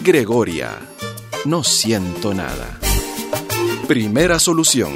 Gregoria, no siento nada. Primera solución.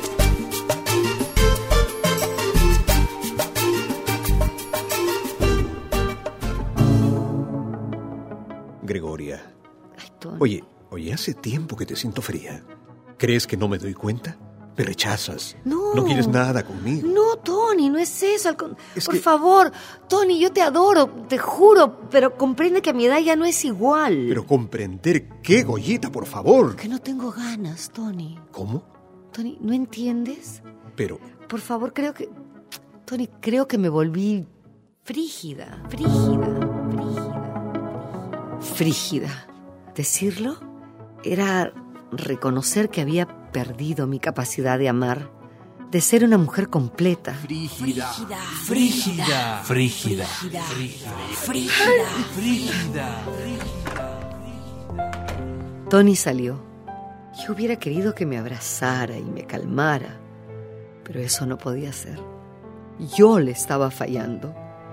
Gregoria. Ay, Tony. Oye, hace tiempo que te siento fría. ¿Crees que no me doy cuenta? Me rechazas. No. No quieres nada conmigo. No, Tony, no es eso. Es Por que- favor, Tony, yo te adoro, te juro, pero comprende que a mi edad ya no es igual. Pero comprender qué, Goyita, por favor. Que no tengo ganas, Tony. ¿Cómo? Tony, ¿no entiendes? Pero, Por favor, Tony, creo que me volví frígida. Decirlo era reconocer que había perdido mi capacidad de amar, de ser una mujer completa. Frígida. Tony salió. Yo hubiera querido que me abrazara y me calmara, pero eso no podía ser. Yo le estaba fallando.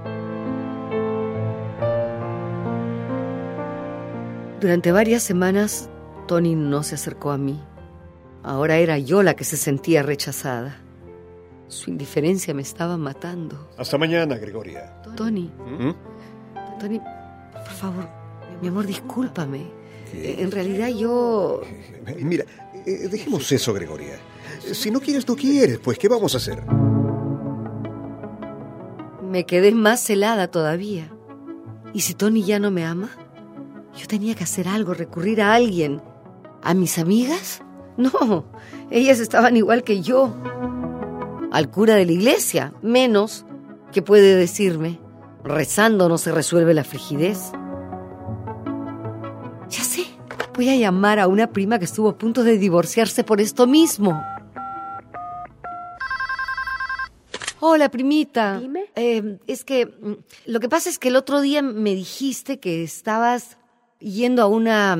Durante varias semanas, Tony no se acercó a mí. Ahora era yo la que se sentía rechazada. Su indiferencia me estaba matando. hasta mañana, Gregoria. Tony, ¿Mm? Tony, por favor, mi amor, discúlpame. ¿Qué? En realidad yo... Mira, dejemos eso, Gregoria. Si no quieres, no quieres. Pues, ¿qué vamos a hacer? Me quedé más celada todavía. ¿Y si Tony ya no me ama? Yo tenía que hacer algo, recurrir a alguien. ¿A mis amigas? No, ellas estaban igual que yo. Al cura de la iglesia, menos. ¿Qué puede decirme? Rezando no se resuelve la frigidez. Ya sé, voy a llamar a una prima que estuvo a punto de divorciarse por esto mismo. Hola, primita. Dime. Es que lo que pasa es que el otro día me dijiste que estabas yendo a una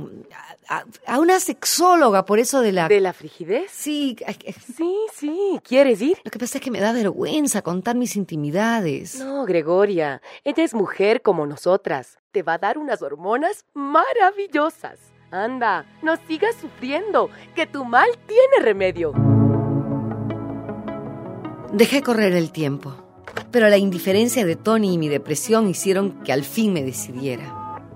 sexóloga por eso de la... ¿De la frigidez? Sí, Sí. ¿Quieres ir? lo que pasa es que me da vergüenza contar mis intimidades. No, Gregoria. Ella es mujer como nosotras. Te va a dar unas hormonas maravillosas. Anda, no sigas sufriendo, que tu mal tiene remedio. Dejé correr el tiempo, pero la indiferencia de Tony y mi depresión hicieron que al fin me decidiera.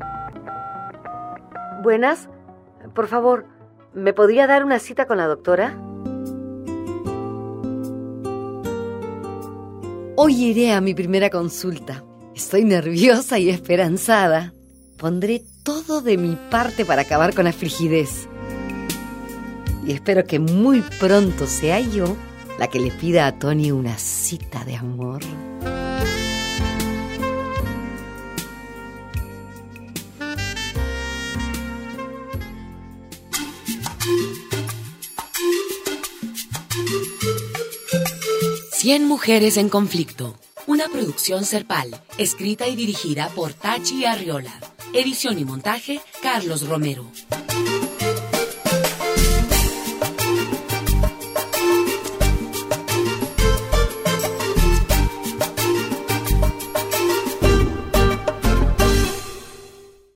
Buenas, por favor, ¿me podría dar una cita con la doctora? Hoy iré a mi primera consulta. Estoy nerviosa y esperanzada. Pondré todo de mi parte para acabar con la frigidez. Y espero que muy pronto sea yo la que le pida a Tony una cita de amor. Cien mujeres en conflicto. Una producción Serpal, escrita y dirigida por Tachi Arriola. Edición y montaje, Carlos Romero.